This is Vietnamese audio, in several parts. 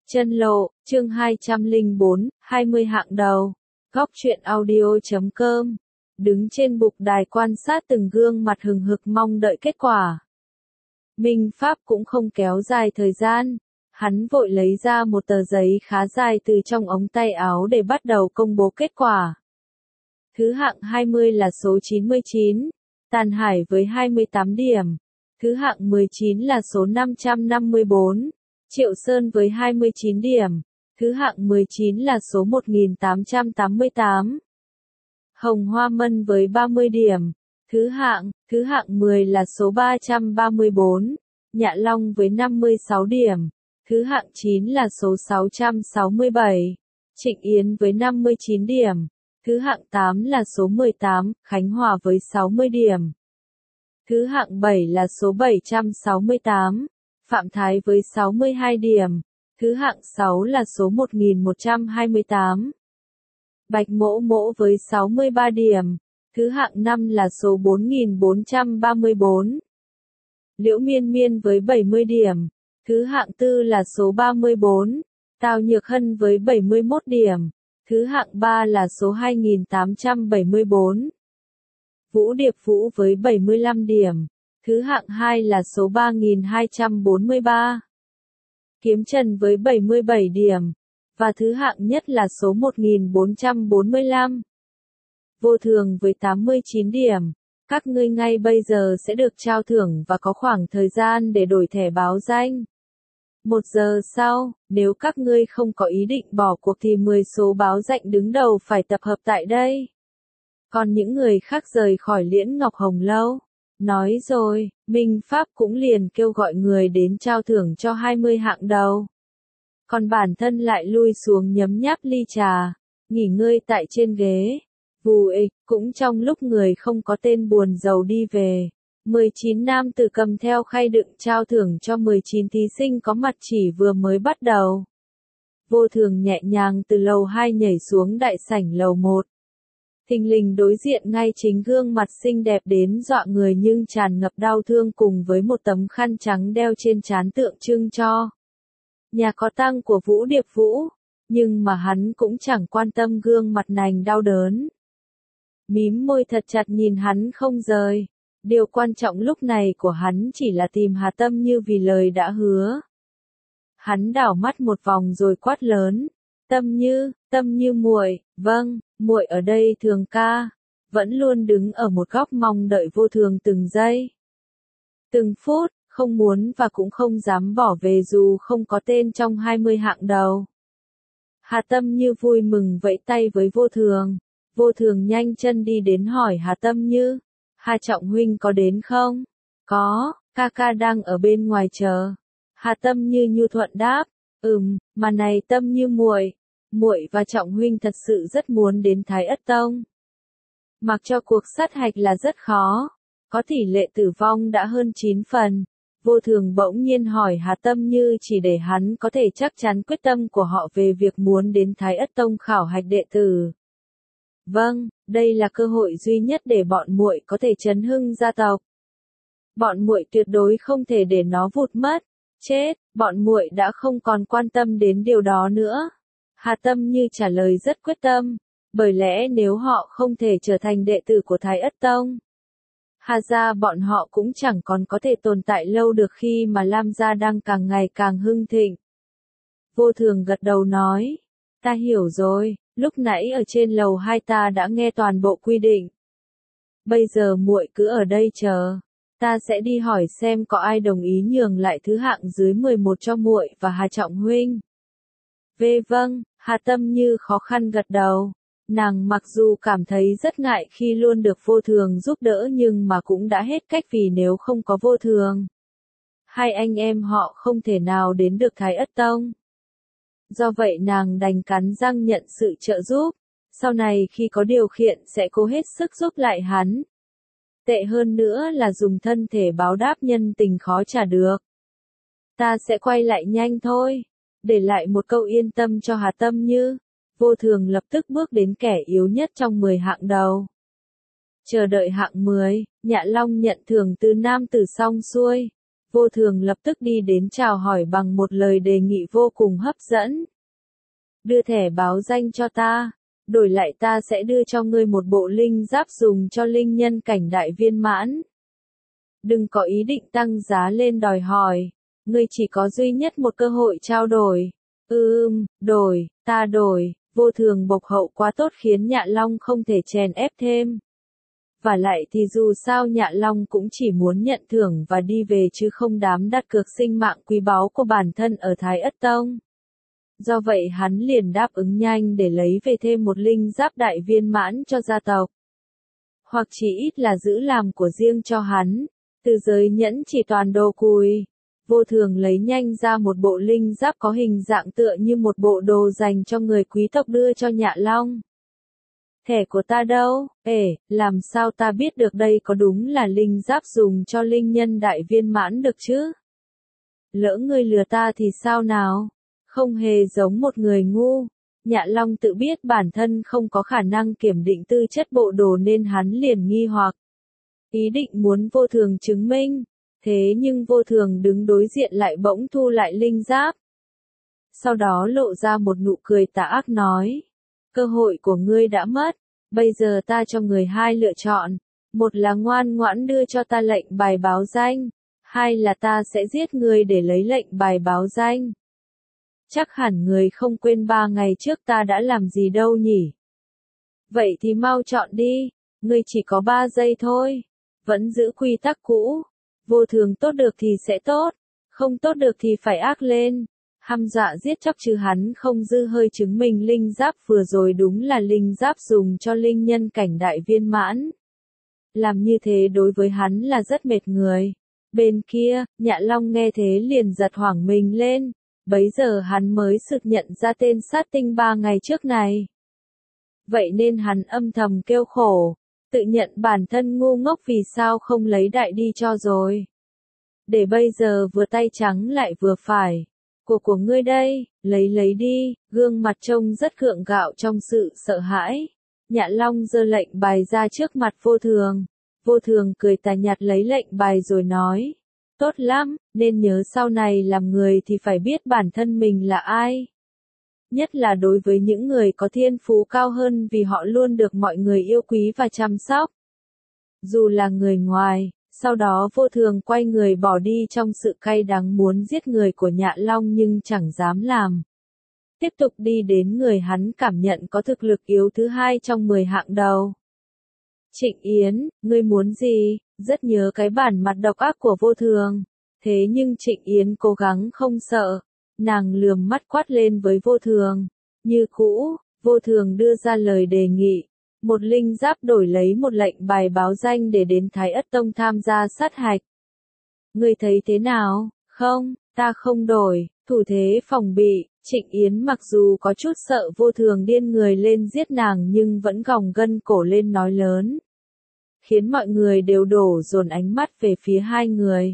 Chân lộ, chương 204, 20 hạng đầu. Góc truyện audio.com. Đứng trên bục đài quan sát từng gương mặt hừng hực mong đợi kết quả. Minh Pháp cũng không kéo dài thời gian. Hắn vội lấy ra một tờ giấy khá dài từ trong ống tay áo để bắt đầu công bố kết quả. Thứ hạng 20 là số 99, Tàn Hải với 28 điểm. Thứ hạng 19 là số 554, Triệu Sơn với 29 điểm. Thứ hạng 19 là số 1888. Hồng Hoa Mân với 30 điểm. Thứ hạng 10 là số 334, Nhạ Long với 56 điểm. Thứ hạng 9 là số 667, Trịnh Yến với 59 điểm. Thứ hạng 8 là số 18, Khánh Hòa với 60 điểm. Thứ hạng 7 là số 768, Phạm Thái với 62 điểm. Thứ hạng 6 là số 1128, Bạch Mỗ Mỗ với 63 điểm. Thứ hạng 5 là số 4434, Liễu Miên Miên với 70 điểm. Thứ hạng 4 là số 34, Tào Nhược Hân với 71 điểm. Thứ hạng 3 là số 2874, Vũ Điệp Vũ với 75 điểm. Thứ hạng 2 là số 3243, Kiếm Trần với 77 điểm. Và thứ hạng nhất là số 1445, Vô Thường với 89 điểm. Các ngươi ngay bây giờ sẽ được trao thưởng và có khoảng thời gian để đổi thẻ báo danh. 1 giờ sau, nếu các ngươi không có ý định bỏ cuộc thì 10 số báo danh đứng đầu phải tập hợp tại đây. Còn những người khác rời khỏi Liễn Ngọc Hồng Lâu. Nói rồi, Minh Pháp cũng liền kêu gọi người đến trao thưởng cho 20 hạng đầu. Còn bản thân lại lui xuống nhấm nháp ly trà, nghỉ ngơi tại trên ghế. Vù ịch, cũng trong lúc người không có tên buồn rầu đi về. 19 nam tử cầm theo khay đựng trao thưởng cho 19 thí sinh có mặt chỉ vừa mới bắt đầu. Vô Thường nhẹ nhàng từ lầu 2 nhảy xuống đại sảnh lầu 1. Thình lình đối diện ngay chính gương mặt xinh đẹp đến dọa người nhưng tràn ngập đau thương cùng với một tấm khăn trắng đeo trên trán tượng trưng cho nhà có tang của Vũ Điệp Vũ, nhưng mà hắn cũng chẳng quan tâm gương mặt nành đau đớn. Mím môi thật chặt nhìn hắn không rời. Điều quan trọng lúc này của hắn chỉ là tìm Hà Tâm Như vì lời đã hứa. Hắn đảo mắt một vòng rồi quát lớn, Tâm Như muội, vâng, muội ở đây Thường ca, vẫn luôn đứng ở một góc mong đợi Vô Thường từng giây, từng phút, không muốn và cũng không dám bỏ về dù không có tên trong 20 hạng đầu. Hà Tâm Như vui mừng vẫy tay với Vô Thường. Vô Thường nhanh chân đi đến hỏi Hà Tâm Như, Hà Trọng huynh có đến không? Có, ca ca đang ở bên ngoài chờ. Hà Tâm Như nhu thuận đáp, mà này Tâm Như muội và Trọng huynh thật sự rất muốn đến Thái Ất Tông. Mặc cho cuộc sát hạch là rất khó, có tỷ lệ tử vong đã hơn 9 phần. Vô Thường bỗng nhiên hỏi Hà Tâm Như chỉ để hắn có thể chắc chắn quyết tâm của họ về việc muốn đến Thái Ất Tông khảo hạch đệ tử. Vâng, đây là cơ hội duy nhất để bọn muội có thể chấn hưng gia tộc. Bọn muội tuyệt đối không thể để nó vụt mất. Chết, bọn muội đã không còn quan tâm đến điều đó nữa. Hà Tâm Như trả lời rất quyết tâm, bởi lẽ nếu họ không thể trở thành đệ tử của Thái Ất Tông, Hà gia bọn họ cũng chẳng còn có thể tồn tại lâu được khi mà Lam gia đang càng ngày càng hưng thịnh. Vô Thường gật đầu nói, ta hiểu rồi. Lúc nãy ở trên lầu 2 ta đã nghe toàn bộ quy định. Bây giờ muội cứ ở đây chờ, ta sẽ đi hỏi xem có ai đồng ý nhường lại thứ hạng dưới 11 cho muội và Hà Trọng huynh. Vâng, Hà Tâm Như khó khăn gật đầu. Nàng mặc dù cảm thấy rất ngại khi luôn được Vô Thường giúp đỡ nhưng mà cũng đã hết cách vì nếu không có Vô Thường, hai anh em họ không thể nào đến được Thái Ất Tông. Do vậy nàng đành cắn răng nhận sự trợ giúp, sau này khi có điều kiện sẽ cố hết sức giúp lại hắn. Tệ hơn nữa là dùng thân thể báo đáp nhân tình khó trả được. Ta sẽ quay lại nhanh thôi, để lại một câu yên tâm cho Hà Tâm Như. Vô Thường lập tức bước đến kẻ yếu nhất trong 10 hạng đầu. Chờ đợi hạng 10, Nhạ Long nhận thưởng từ nam tử xong xuôi. Vô Thường lập tức đi đến chào hỏi bằng một lời đề nghị vô cùng hấp dẫn. Đưa thẻ báo danh cho ta, đổi lại ta sẽ đưa cho ngươi một bộ linh giáp dùng cho linh nhân cảnh đại viên mãn. Đừng có ý định tăng giá lên đòi hỏi, ngươi chỉ có duy nhất một cơ hội trao đổi. Đổi, ta đổi. Vô Thường bộc hậu quá tốt khiến Nhạ Long không thể chèn ép thêm. Và lại thì dù sao Nhạ Long cũng chỉ muốn nhận thưởng và đi về chứ không dám đặt cược sinh mạng quý báu của bản thân ở Thái Ất Tông. Do vậy hắn liền đáp ứng nhanh để lấy về thêm một linh giáp đại viên mãn cho gia tộc. Hoặc chỉ ít là giữ làm của riêng cho hắn. Từ giới nhẫn chỉ toàn đồ cùi. Vô Thường lấy nhanh ra một bộ linh giáp có hình dạng tựa như một bộ đồ dành cho người quý tộc đưa cho Nhạ Long. Thẻ của ta đâu? Làm sao ta biết được đây có đúng là linh giáp dùng cho linh nhân đại viên mãn được chứ? Lỡ ngươi lừa ta thì sao nào? Không hề giống một người ngu. Nhạ Long tự biết bản thân không có khả năng kiểm định tư chất bộ đồ nên hắn liền nghi hoặc. Ý định muốn Vô Thường chứng minh. Thế nhưng Vô Thường đứng đối diện lại bỗng thu lại linh giáp. Sau đó lộ ra một nụ cười tà ác nói. Cơ hội của ngươi đã mất. Bây giờ ta cho người hai lựa chọn. Một là ngoan ngoãn đưa cho ta lệnh bài báo danh. Hai là ta sẽ giết ngươi để lấy lệnh bài báo danh. Chắc hẳn người không quên 3 ngày trước ta đã làm gì đâu nhỉ? Vậy thì mau chọn đi. Ngươi chỉ có 3 giây thôi. Vẫn giữ quy tắc cũ. Vô Thường tốt được thì sẽ tốt. Không tốt được thì phải ác lên. Hăm dọa giết chóc chứ hắn không dư hơi chứng minh linh giáp vừa rồi đúng là linh giáp dùng cho linh nhân cảnh đại viên mãn. Làm như thế đối với hắn là rất mệt người. Bên kia, Nhạ Long nghe thế liền giật hoảng mình lên. Bấy giờ hắn mới sực nhận ra tên sát tinh 3 ngày trước này. Vậy nên hắn âm thầm kêu khổ. Tự nhận bản thân ngu ngốc vì sao không lấy đại đi cho rồi. Để bây giờ vừa tay trắng lại vừa phải. Của ngươi đây, lấy đi, gương mặt trông rất gượng gạo trong sự sợ hãi. Nhạ Long giơ lệnh bài ra trước mặt Vô Thường. Vô Thường cười tà nhạt lấy lệnh bài rồi nói. Tốt lắm, nên nhớ sau này làm người thì phải biết bản thân mình là ai. Nhất là đối với những người có thiên phú cao hơn vì họ luôn được mọi người yêu quý và chăm sóc. Dù là người ngoài. Sau đó Vô Thường quay người bỏ đi trong sự cay đắng muốn giết người của Nhạ Long nhưng chẳng dám làm. Tiếp tục đi đến người hắn cảm nhận có thực lực yếu thứ 2 trong 10 hạng đầu. Trịnh Yến, ngươi muốn gì? Rất nhớ cái bản mặt độc ác của Vô Thường. Thế nhưng Trịnh Yến cố gắng không sợ. Nàng lườm mắt quát lên với Vô Thường. Như cũ, Vô Thường đưa ra lời đề nghị. Một linh giáp đổi lấy một lệnh bài báo danh để đến Thái Ất Tông tham gia sát hạch. Ngươi thấy thế nào? Không, ta không đổi. Thủ thế phòng bị. Trịnh Yến mặc dù có chút sợ Vô Thường điên người lên giết nàng nhưng vẫn gồng gân cổ lên nói lớn. Khiến mọi người đều đổ dồn ánh mắt về phía hai người.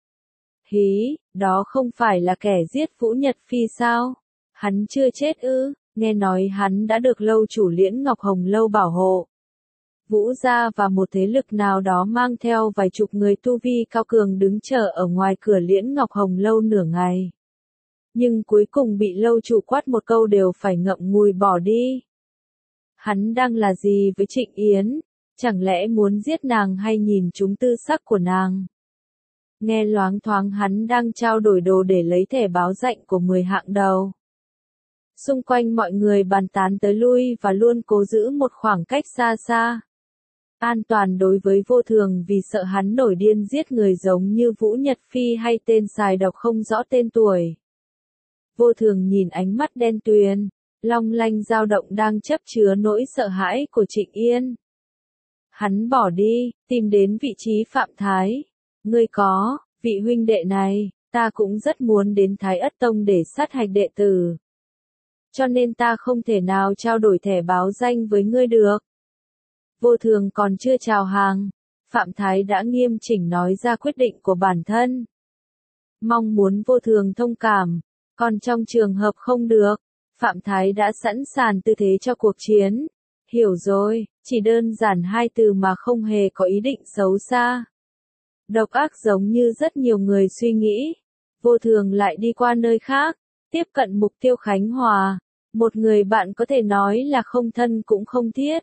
Hí, đó không phải là kẻ giết Vũ Nhật Phi sao? Hắn chưa chết ư? Nghe nói hắn đã được lâu chủ Liễn Ngọc Hồng Lâu bảo hộ. Vũ gia và một thế lực nào đó mang theo vài chục người tu vi cao cường đứng chờ ở ngoài cửa Liễn Ngọc Hồng Lâu nửa ngày. Nhưng cuối cùng bị lâu chủ quát một câu đều phải ngậm ngùi bỏ đi. Hắn đang là gì với Trịnh Yến? Chẳng lẽ muốn giết nàng hay nhìn trúng tư sắc của nàng? Nghe loáng thoáng hắn đang trao đổi đồ để lấy thẻ báo danh của 10 hạng đầu. Xung quanh mọi người bàn tán tới lui và luôn cố giữ một khoảng cách xa xa. An toàn đối với Vô Thường vì sợ hắn nổi điên giết người giống như Vũ Nhật Phi hay tên xài độc không rõ tên tuổi. Vô Thường nhìn ánh mắt đen tuyền, long lanh dao động đang chấp chứa nỗi sợ hãi của Trịnh Yên. Hắn bỏ đi, tìm đến vị trí Phạm Thái. Ngươi có, vị huynh đệ này, ta cũng rất muốn đến Thái Ất Tông để sát hạch đệ tử. Cho nên ta không thể nào trao đổi thẻ báo danh với ngươi được. Vô Thường còn chưa chào hàng, Phạm Thái đã nghiêm chỉnh nói ra quyết định của bản thân. Mong muốn Vô Thường thông cảm, còn trong trường hợp không được, Phạm Thái đã sẵn sàng tư thế cho cuộc chiến. Hiểu rồi, chỉ đơn giản 2 từ mà không hề có ý định xấu xa. Độc ác giống như rất nhiều người suy nghĩ. Vô Thường lại đi qua nơi khác, tiếp cận mục tiêu Khánh Hòa. Một người bạn có thể nói là không thân cũng không thiết.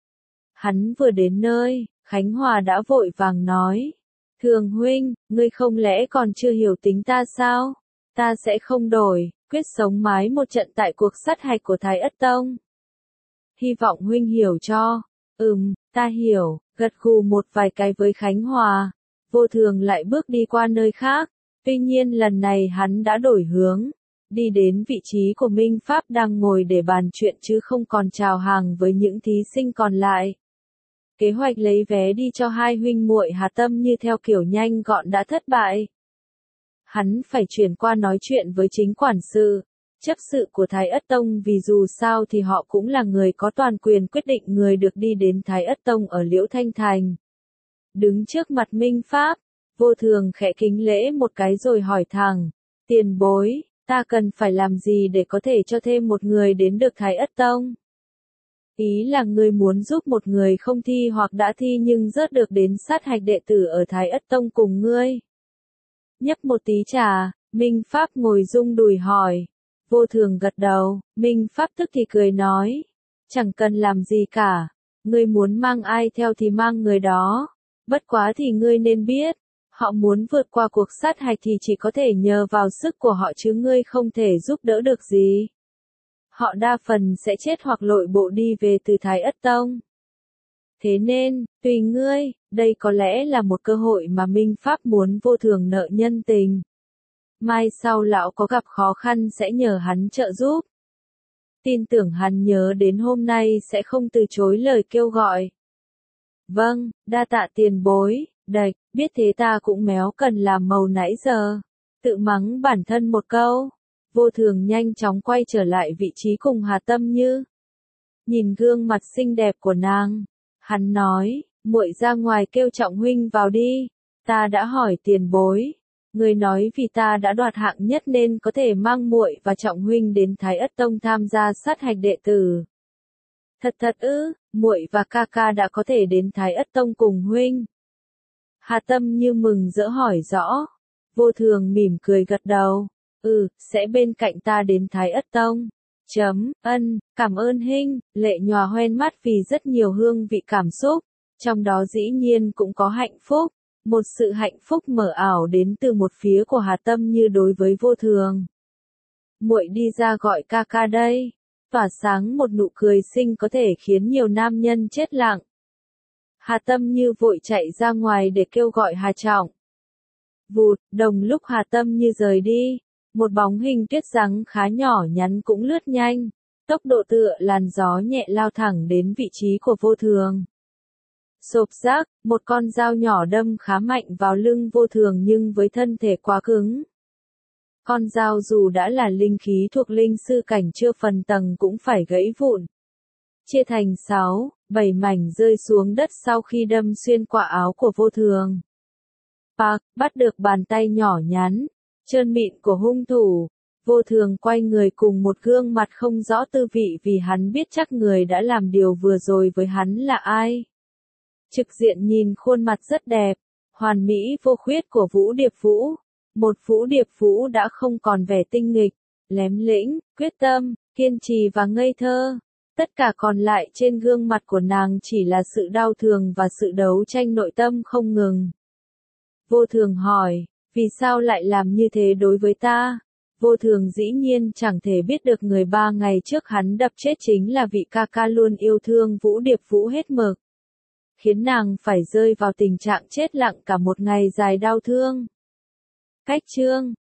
Hắn vừa đến nơi, Khánh Hòa đã vội vàng nói. Thường huynh, ngươi không lẽ còn chưa hiểu tính ta sao? Ta sẽ không đổi, quyết sống mái một trận tại cuộc sát hạch của Thái Ất Tông. Hy vọng huynh hiểu cho. Ta hiểu, gật gù một vài cái với Khánh Hòa. Vô Thường lại bước đi qua nơi khác. Tuy nhiên lần này hắn đã đổi hướng. Đi đến vị trí của Minh Pháp đang ngồi để bàn chuyện chứ không còn chào hàng với những thí sinh còn lại. Kế hoạch lấy vé đi cho hai huynh muội Hà Tâm Như theo kiểu nhanh gọn đã thất bại. Hắn phải chuyển qua nói chuyện với chính quản sự, chấp sự của Thái Ất Tông vì dù sao thì họ cũng là người có toàn quyền quyết định người được đi đến Thái Ất Tông ở Liễu Thanh Thành. Đứng trước mặt Minh Pháp, Vô Thường khẽ kính lễ một cái rồi hỏi thẳng, tiền bối, ta cần phải làm gì để có thể cho thêm một người đến được Thái Ất Tông? Ý là ngươi muốn giúp một người không thi hoặc đã thi nhưng rớt được đến sát hạch đệ tử ở Thái Ất Tông cùng ngươi. Nhấp một tí trà, Minh Pháp ngồi rung đùi hỏi. Vô Thường gật đầu, Minh Pháp tức thì cười nói. Chẳng cần làm gì cả, ngươi muốn mang ai theo thì mang người đó. Bất quá thì ngươi nên biết, họ muốn vượt qua cuộc sát hạch thì chỉ có thể nhờ vào sức của họ chứ ngươi không thể giúp đỡ được gì. Họ đa phần sẽ chết hoặc lội bộ đi về từ Thái Ất Tông. Thế nên, tùy ngươi, đây có lẽ là một cơ hội mà Minh Pháp muốn Vô Thường nợ nhân tình. Mai sau lão có gặp khó khăn sẽ nhờ hắn trợ giúp. Tin tưởng hắn nhớ đến hôm nay sẽ không từ chối lời kêu gọi. Vâng, đa tạ tiền bối, đạch, biết thế ta cũng méo cần làm màu nãy giờ. Tự mắng bản thân một câu. Vô Thường nhanh chóng quay trở lại vị trí cùng Hà Tâm Như. Nhìn gương mặt xinh đẹp của nàng, hắn nói, muội ra ngoài kêu Trọng huynh vào đi, ta đã hỏi tiền bối, người nói vì ta đã đoạt hạng nhất nên có thể mang muội và Trọng huynh đến Thái Ất Tông tham gia sát hạch đệ tử. Thật ư, muội và ca ca đã có thể đến Thái Ất Tông cùng huynh. Hà Tâm Như mừng rỡ hỏi rõ. Vô Thường mỉm cười gật đầu. Sẽ bên cạnh ta đến Thái Ất Tông. Cảm ơn huynh, lệ nhòa hoen mắt vì rất nhiều hương vị cảm xúc, trong đó dĩ nhiên cũng có hạnh phúc, một sự hạnh phúc mờ ảo đến từ một phía của Hà Tâm Như đối với Vô Thường. Muội đi ra gọi ca ca đây, tỏa sáng một nụ cười xinh có thể khiến nhiều nam nhân chết lặng. Hà Tâm Như vội chạy ra ngoài để kêu gọi Hà Trọng. Vụt, đồng lúc Hà Tâm Như rời đi, một bóng hình tuyết trắng khá nhỏ nhắn cũng lướt nhanh, tốc độ tựa làn gió nhẹ lao thẳng đến vị trí của Vô Thường. Xộp rác, một con dao nhỏ đâm khá mạnh vào lưng Vô Thường nhưng với thân thể quá cứng. Con dao dù đã là linh khí thuộc linh sư cảnh chưa phần tầng cũng phải gãy vụn. Chia thành 6, 7 mảnh rơi xuống đất sau khi đâm xuyên qua áo của Vô Thường. Bắt được bàn tay nhỏ nhắn, trơn mịn của hung thủ. Vô Thường quay người cùng một gương mặt không rõ tư vị vì hắn biết chắc người đã làm điều vừa rồi với hắn là ai. Trực diện nhìn khuôn mặt rất đẹp, hoàn mỹ vô khuyết của Vũ Điệp Vũ. Một Vũ Điệp Vũ đã không còn vẻ tinh nghịch, lém lĩnh, quyết tâm, kiên trì và ngây thơ. Tất cả còn lại trên gương mặt của nàng chỉ là sự đau thương và sự đấu tranh nội tâm không ngừng. Vô Thường hỏi, vì sao lại làm như thế đối với ta? Vô Thường dĩ nhiên chẳng thể biết được người 3 ngày trước hắn đập chết chính là vị ca ca luôn yêu thương Vũ Điệp Vũ hết mực. Khiến nàng phải rơi vào tình trạng chết lặng cả một ngày dài đau thương. Cách chương